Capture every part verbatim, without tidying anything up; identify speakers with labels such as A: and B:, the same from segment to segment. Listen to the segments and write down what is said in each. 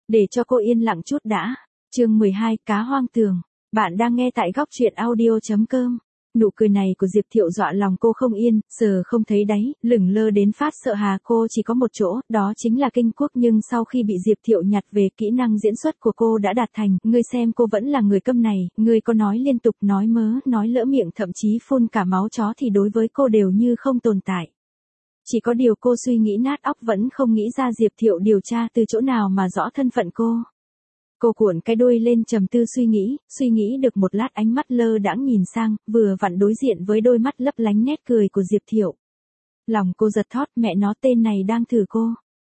A: Để cho cô yên lặng chút đã. Chương mười hai, cá hoang tường. Bạn đang nghe tại góc truyện audio chấm com. Nụ cười này của Diệp Thiệu dọa lòng cô không yên, giờ không thấy đáy, lửng lơ đến phát sợ hà cô chỉ có một chỗ, đó chính là kinh quốc. Nhưng sau khi bị Diệp Thiệu nhặt về, kỹ năng diễn xuất của cô đã đạt thành, ngươi xem cô vẫn là người câm này, ngươi có nói liên tục, nói mớ, nói lỡ miệng, thậm chí phun cả máu chó thì đối với cô đều như không tồn tại. Chỉ có điều cô suy nghĩ nát óc vẫn không nghĩ ra Diệp Thiệu điều tra từ chỗ nào mà rõ thân phận cô. Cô cuộn cái đuôi lên trầm tư suy nghĩ, suy nghĩ được một lát ánh mắt lơ đãng nhìn sang, vừa vặn đối diện với đôi mắt lấp lánh nét cười của Diệp Thiệu. Lòng cô giật thót, mẹ nó tên này đang thử cô.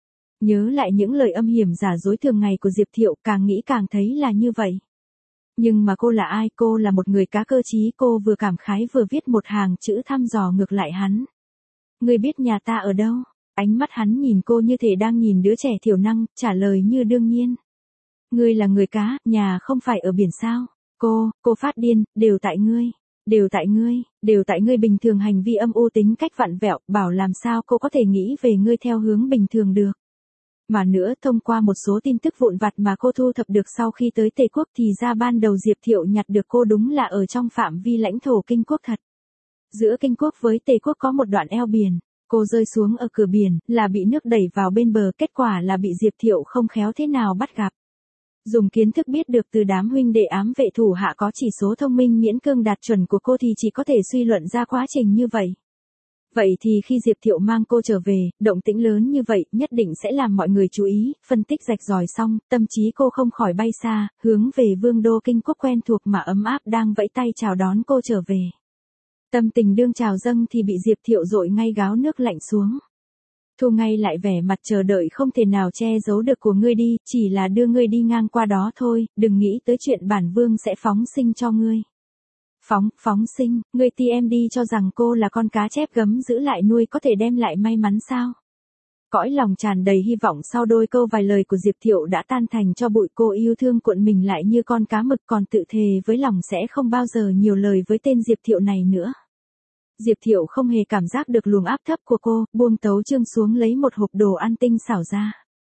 A: Nhớ lại những lời âm hiểm giả dối thường ngày của Diệp Thiệu, càng nghĩ càng thấy là như vậy. Nhưng mà cô là ai? Cô là một người cá cơ trí, cô vừa cảm khái vừa viết một hàng chữ thăm dò ngược lại hắn. Ngươi biết nhà ta ở đâu? Ánh mắt hắn nhìn cô như thể đang nhìn đứa trẻ thiểu năng, trả lời như đương nhiên. Ngươi là người cá, nhà không phải ở biển sao? Cô, cô phát điên, đều tại ngươi, đều tại ngươi, đều tại ngươi. Bình thường hành vi âm u, tính cách vặn vẹo, bảo làm sao cô có thể nghĩ về ngươi theo hướng bình thường được. Mà nữa, thông qua một số tin tức vụn vặt mà cô thu thập được sau khi tới Tề Quốc thì ra ban đầu Diệp Thiệu nhặt được cô đúng là ở trong phạm vi lãnh thổ Kinh Quốc thật. Giữa Kinh Quốc với Tề Quốc có một đoạn eo biển, cô rơi xuống ở cửa biển, là bị nước đẩy vào bên bờ, kết quả là bị Diệp Thiệu không khéo thế nào bắt gặp. Dùng kiến thức biết được từ đám huynh đệ ám vệ thủ hạ có chỉ số thông minh miễn cưỡng đạt chuẩn của cô thì chỉ có thể suy luận ra quá trình như vậy. Vậy thì khi Diệp Thiệu mang cô trở về, động tĩnh lớn như vậy nhất định sẽ làm mọi người chú ý, phân tích rạch ròi xong, tâm trí cô không khỏi bay xa, hướng về vương đô Kinh Quốc quen thuộc mà ấm áp đang vẫy tay chào đón cô trở về. Tâm tình đương trào dâng thì bị Diệp Thiệu dội ngay gáo nước lạnh xuống. Thu ngay lại vẻ mặt chờ đợi không thể nào che giấu được của ngươi đi, chỉ là đưa ngươi đi ngang qua đó thôi, đừng nghĩ tới chuyện bản vương sẽ phóng sinh cho ngươi. Phóng, phóng sinh, ngươi ti em đi cho rằng cô là con cá chép gấm giữ lại nuôi có thể đem lại may mắn sao? Cõi lòng tràn đầy hy vọng sau đôi câu vài lời của Diệp Thiệu đã tan thành cho bụi. Cô yêu thương cuộn mình lại như con cá mực, còn tự thề với lòng sẽ không bao giờ nhiều lời với tên Diệp Thiệu này nữa. Diệp Thiệu không hề cảm giác được luồng áp thấp của cô, buông tấu chương xuống lấy một hộp đồ ăn tinh xảo ra.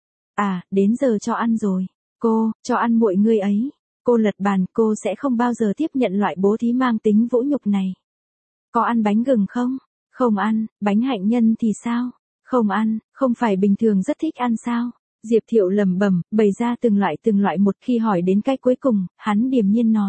A: À, đến giờ cho ăn rồi. Cô, cho ăn muội ngươi ấy. Cô lật bàn, cô sẽ không bao giờ tiếp nhận loại bố thí mang tính vũ nhục này. Có ăn bánh gừng không? Không ăn. Bánh hạnh nhân thì sao? Không ăn. Không phải bình thường rất thích ăn sao? Diệp Thiệu lẩm bẩm, bày ra từng loại từng loại một. Khi hỏi đến cái cuối cùng, hắn điềm nhiên nói.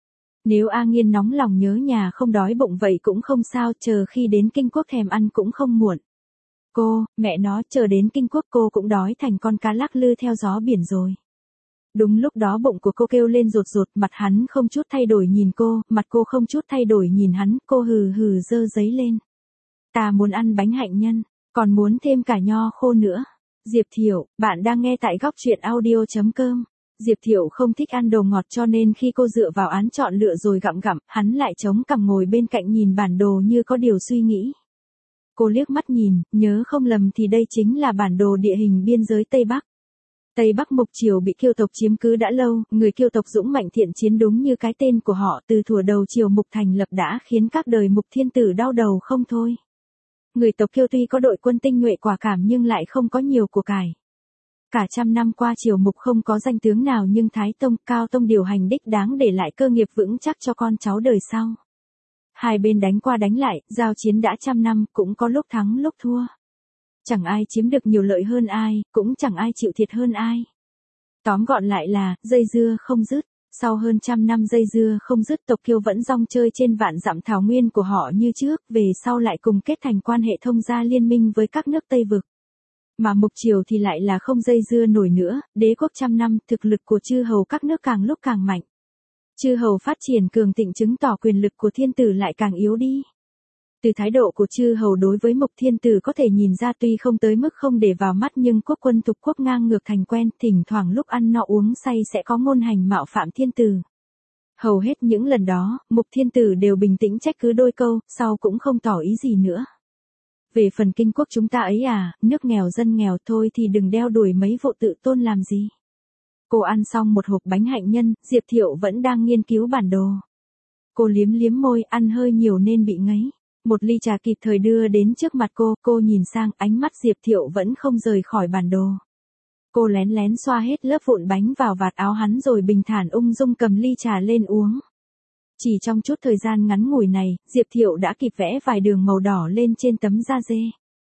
A: Nếu A Nghiên nóng lòng nhớ nhà không đói bụng vậy cũng không sao, chờ khi đến Kinh Quốc thèm ăn cũng không muộn. Cô, mẹ nó, chờ đến Kinh Quốc cô cũng đói thành con cá lắc lư theo gió biển rồi. Đúng lúc đó bụng của cô kêu lên rột rột, mặt hắn không chút thay đổi nhìn cô, mặt cô không chút thay đổi nhìn hắn, cô hừ hừ giơ giấy lên. Ta muốn ăn bánh hạnh nhân, còn muốn thêm cả nho khô nữa. Diệp Thiệu, bạn đang nghe tại góc truyện audio chấm com. Diệp Thiệu không thích ăn đồ ngọt cho nên khi cô dựa vào án chọn lựa rồi gặm gặm, hắn lại chống cằm ngồi bên cạnh nhìn bản đồ như có điều suy nghĩ. Cô liếc mắt nhìn, nhớ không lầm thì đây chính là bản đồ địa hình biên giới Tây Bắc. Tây Bắc Mục Triều bị Kiêu tộc chiếm cứ đã lâu, người Kiêu tộc dũng mạnh thiện chiến đúng như cái tên của họ, từ thuở đầu Triều Mục thành lập đã khiến các đời Mục thiên tử đau đầu không thôi. Người tộc Kiêu tuy có đội quân tinh nhuệ quả cảm nhưng lại không có nhiều của cải. Cả trăm năm qua Triều Mục không có danh tướng nào nhưng Thái Tông, Cao Tông điều hành đích đáng để lại cơ nghiệp vững chắc cho con cháu đời sau. Hai bên đánh qua đánh lại, giao chiến đã trăm năm, cũng có lúc thắng lúc thua. Chẳng ai chiếm được nhiều lợi hơn ai, cũng chẳng ai chịu thiệt hơn ai. Tóm gọn lại là, dây dưa không dứt. Sau hơn trăm năm dây dưa không dứt, tộc Kiêu vẫn rong chơi trên vạn dặm thảo nguyên của họ như trước, về sau lại cùng kết thành quan hệ thông gia liên minh với các nước Tây Vực. Mà Mục Triều thì lại là không dây dưa nổi nữa, đế quốc trăm năm, thực lực của chư hầu các nước càng lúc càng mạnh. Chư hầu phát triển cường thịnh chứng tỏ quyền lực của thiên tử lại càng yếu đi. Từ thái độ của chư hầu đối với Mục thiên tử có thể nhìn ra tuy không tới mức không để vào mắt nhưng quốc quân thuộc quốc ngang ngược thành quen, thỉnh thoảng lúc ăn no uống say sẽ có ngôn hành mạo phạm thiên tử. Hầu hết những lần đó, Mục thiên tử đều bình tĩnh trách cứ đôi câu, sau cũng không tỏ ý gì nữa. Về phần Kinh Quốc chúng ta ấy à, nước nghèo dân nghèo thôi thì đừng đeo đuổi mấy vụ tự tôn làm gì. Cô ăn xong một hộp bánh hạnh nhân, Diệp Thiệu vẫn đang nghiên cứu bản đồ. Cô liếm liếm môi, ăn hơi nhiều nên bị ngấy. Một ly trà kịp thời đưa đến trước mặt cô, cô nhìn sang, ánh mắt Diệp Thiệu vẫn không rời khỏi bản đồ. Cô lén lén xoa hết lớp vụn bánh vào vạt áo hắn rồi bình thản ung dung cầm ly trà lên uống. Chỉ trong chút thời gian ngắn ngủi này, Diệp Thiệu đã kịp vẽ vài đường màu đỏ lên trên tấm da dê.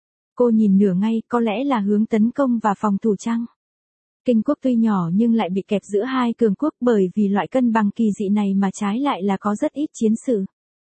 A: Cô nhìn nửa ngay, có lẽ là hướng tấn công và phòng thủ chăng? Kinh quốc tuy nhỏ nhưng lại bị kẹp giữa hai cường quốc bởi vì loại cân bằng kỳ dị này mà trái lại là có rất ít chiến sự.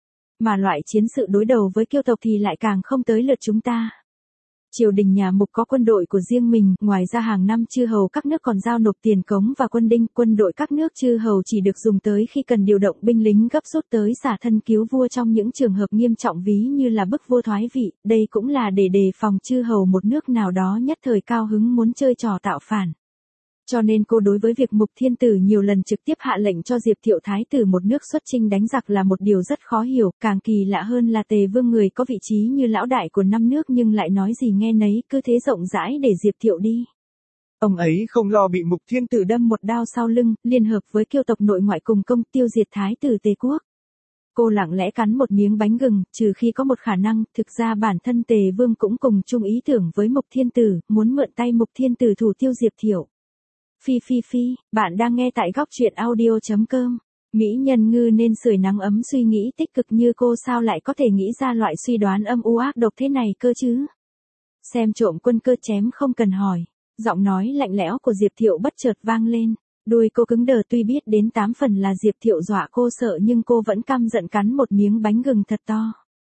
A: Mà loại chiến sự đối đầu với Kiêu tộc thì lại càng không tới lượt chúng ta. Triều đình nhà Mục có quân đội của riêng mình, ngoài ra hàng năm chư hầu các nước còn giao nộp tiền cống và quân đinh, quân đội các nước chư hầu chỉ được dùng tới khi cần điều động binh lính gấp rút tới xả thân cứu vua trong những trường hợp nghiêm trọng ví như là bức vua thoái vị, đây cũng là để đề phòng chư hầu một nước nào đó nhất thời cao hứng muốn chơi trò tạo phản. Cho nên cô đối với việc Mục Thiên Tử nhiều lần trực tiếp hạ lệnh cho Diệp Thiệu thái tử một nước xuất chinh đánh giặc là một điều rất khó hiểu, càng kỳ lạ hơn là Tề Vương người có vị trí như lão đại của năm nước nhưng lại nói gì nghe nấy, cứ thế rộng rãi để Diệp Thiệu đi.
B: Ông ấy không lo bị Mục Thiên Tử
A: đâm một đao sau lưng, liên hợp với Kiêu tộc nội ngoại cùng công tiêu diệt thái tử Tề quốc. Cô lặng lẽ cắn một miếng bánh gừng, trừ khi có một khả năng, thực ra bản thân Tề Vương cũng cùng chung ý tưởng với Mục Thiên Tử, muốn mượn tay Mục Thiên Tử thủ tiêu Diệp Thiệu. Phi phi phi, bạn đang nghe tại góc truyện audio.com. Mỹ nhân ngư nên sưởi nắng ấm suy nghĩ tích cực như cô sao lại có thể nghĩ ra loại suy đoán âm u ác độc thế này cơ chứ? Xem trộm quân cơ chém không cần hỏi. Giọng nói lạnh lẽo của Diệp Thiệu bất chợt vang lên. Đuôi cô cứng đờ tuy biết đến tám phần là Diệp Thiệu dọa cô sợ nhưng cô vẫn căm giận cắn một miếng bánh gừng thật to.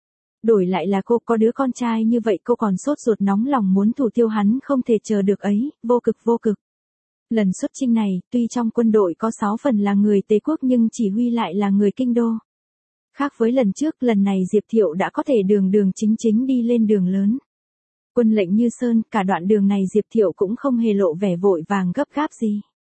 A: Đổi lại là cô có đứa con trai như vậy cô còn sốt ruột nóng lòng muốn thủ tiêu hắn không thể chờ được ấy, vô cực vô cực. Lần xuất chinh này, tuy trong quân đội có sáu phần là người Tề quốc nhưng chỉ huy lại là người kinh đô. Khác với lần trước, lần này Diệp Thiệu đã có thể đường đường chính chính đi lên đường lớn. Quân lệnh như sơn, cả đoạn đường này Diệp Thiệu cũng không hề lộ vẻ vội vàng gấp gáp gì.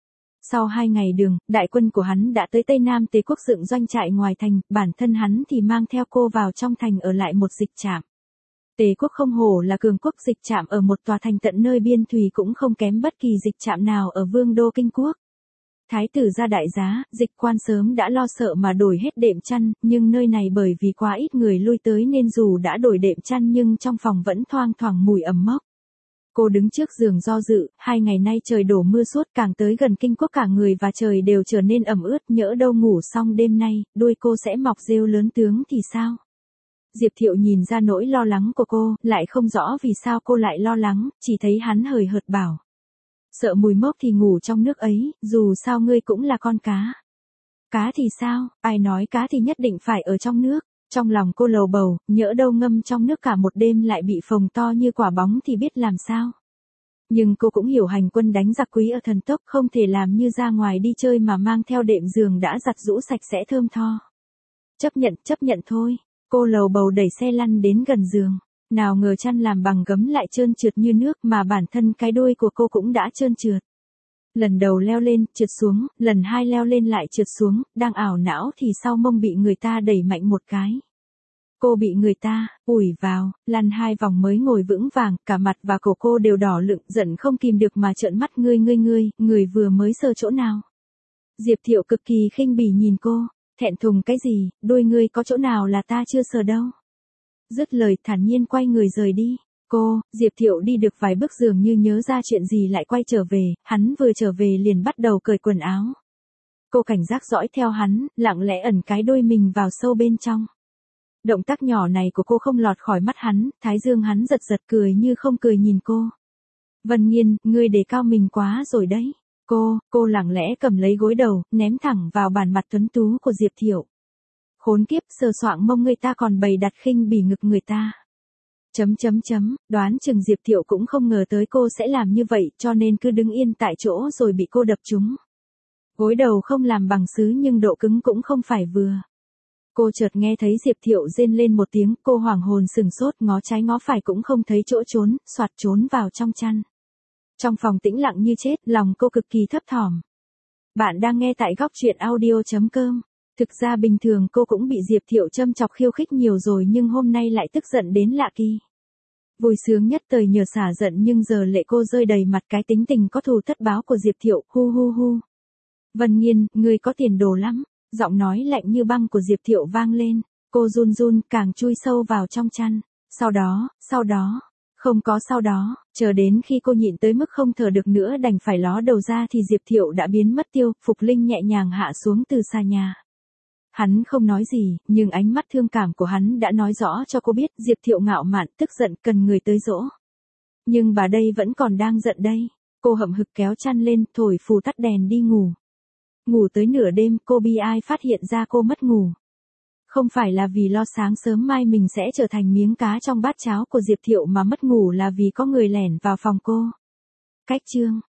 A: Sau hai ngày đường, đại quân của hắn đã tới Tây Nam Tề quốc dựng doanh trại ngoài thành, bản thân hắn thì mang theo cô vào trong thành ở lại một dịch trạm. Tề quốc không hổ là cường quốc, dịch trạm ở một tòa thành tận nơi biên thùy cũng không kém bất kỳ dịch trạm nào ở vương đô kinh quốc. Thái tử ra đại giá, dịch quan sớm đã lo sợ mà đổi hết đệm chăn, nhưng nơi này bởi vì quá ít người lui tới nên dù đã đổi đệm chăn nhưng trong phòng vẫn thoang thoảng mùi ẩm mốc. Cô đứng trước giường do dự, hai ngày nay trời đổ mưa suốt, càng tới gần kinh quốc cả người và trời đều trở nên ẩm ướt, nhỡ đâu ngủ xong đêm nay, đuôi cô sẽ mọc rêu lớn tướng thì sao? Diệp Thiệu nhìn ra nỗi lo lắng của cô, lại không rõ vì sao cô lại lo lắng, chỉ thấy hắn hời hợt bảo. Sợ mùi mốc thì ngủ trong nước ấy, dù sao ngươi cũng là con cá. Cá thì sao, ai nói cá thì nhất định phải ở trong nước. Trong lòng cô lầu bầu, nhỡ đâu ngâm trong nước cả một đêm lại bị phồng to như quả bóng thì biết làm sao. Nhưng cô cũng hiểu hành quân đánh giặc quý ở thần tốc không thể làm như ra ngoài đi chơi mà mang theo đệm giường đã giặt rũ sạch sẽ thơm tho. Chấp nhận, chấp nhận thôi. Cô lầu bầu đẩy xe lăn đến gần giường. Nào ngờ chăn làm bằng gấm lại trơn trượt như nước mà bản thân cái đuôi của cô cũng đã trơn trượt. Lần đầu leo lên, trượt xuống, lần hai leo lên lại trượt xuống, đang ảo não thì sau mông bị người ta đẩy mạnh một cái. Cô bị người ta, ủi vào, lăn hai vòng mới ngồi vững vàng, cả mặt và cổ cô đều đỏ lựng, giận không kìm được mà trợn mắt ngươi ngươi ngươi, người vừa mới sờ chỗ nào. Diệp Thiệu cực kỳ khinh bỉ nhìn cô, thẹn thùng cái gì, đuôi ngươi có chỗ nào là ta chưa sờ đâu. Dứt lời thản nhiên quay người rời đi. Cô, Diệp Thiệu đi được vài bước dường như nhớ ra chuyện gì lại quay trở về, hắn vừa trở về liền bắt đầu cởi quần áo. Cô cảnh giác dõi theo hắn, lặng lẽ ẩn cái đuôi mình vào sâu bên trong. Động tác nhỏ này của cô không lọt khỏi mắt hắn, thái dương hắn giật giật cười như không cười nhìn cô. Vân Nghiên, ngươi đề cao mình quá rồi đấy. Cô, cô lặng lẽ cầm lấy gối đầu, ném thẳng vào bàn mặt tuấn tú của Diệp Thiệu. Khốn kiếp, sờ soạng mông người ta còn bày đặt khinh bỉ ngực người ta. Chấm chấm chấm, đoán chừng Diệp Thiệu cũng không ngờ tới cô sẽ làm như vậy cho nên cứ đứng yên tại chỗ rồi bị cô đập trúng. Gối đầu không làm bằng sứ nhưng độ cứng cũng không phải vừa. Cô chợt nghe thấy Diệp Thiệu rên lên một tiếng, cô hoảng hồn sừng sốt ngó trái ngó phải cũng không thấy chỗ trốn, soạt trốn vào trong chăn. Trong phòng tĩnh lặng như chết, lòng cô cực kỳ thấp thỏm. Bạn đang nghe tại góc truyện audio.com. Thực ra bình thường cô cũng bị Diệp Thiệu châm chọc khiêu khích nhiều rồi nhưng hôm nay lại tức giận đến lạ kỳ. Vui sướng nhất thời nhờ xả giận nhưng giờ lệ cô rơi đầy mặt cái tính tình có thù thất báo của Diệp Thiệu, hu hu hu. Vân Nghiên, ngươi có tiền đồ lắm. Giọng nói lạnh như băng của Diệp Thiệu vang lên, cô run run càng chui sâu vào trong chăn. Sau đó, sau đó, không có sau đó, Chờ đến khi cô nhịn tới mức không thở được nữa đành phải ló đầu ra thì Diệp Thiệu đã biến mất tiêu, Phục Linh nhẹ nhàng hạ xuống từ xa nhà. Hắn không nói gì, nhưng ánh mắt thương cảm của hắn đã nói rõ cho cô biết Diệp Thiệu ngạo mạn, tức giận, cần người tới dỗ. Nhưng bà đây vẫn còn đang giận đây. Cô hậm hực kéo chăn lên, thổi phù tắt đèn đi ngủ. Ngủ tới nửa đêm, cô bi ai phát hiện ra cô mất ngủ. Không phải là vì lo sáng sớm mai mình sẽ trở thành miếng cá trong bát cháo của Diệp Thiệu mà mất ngủ là vì có người lẻn vào phòng cô. Cách chương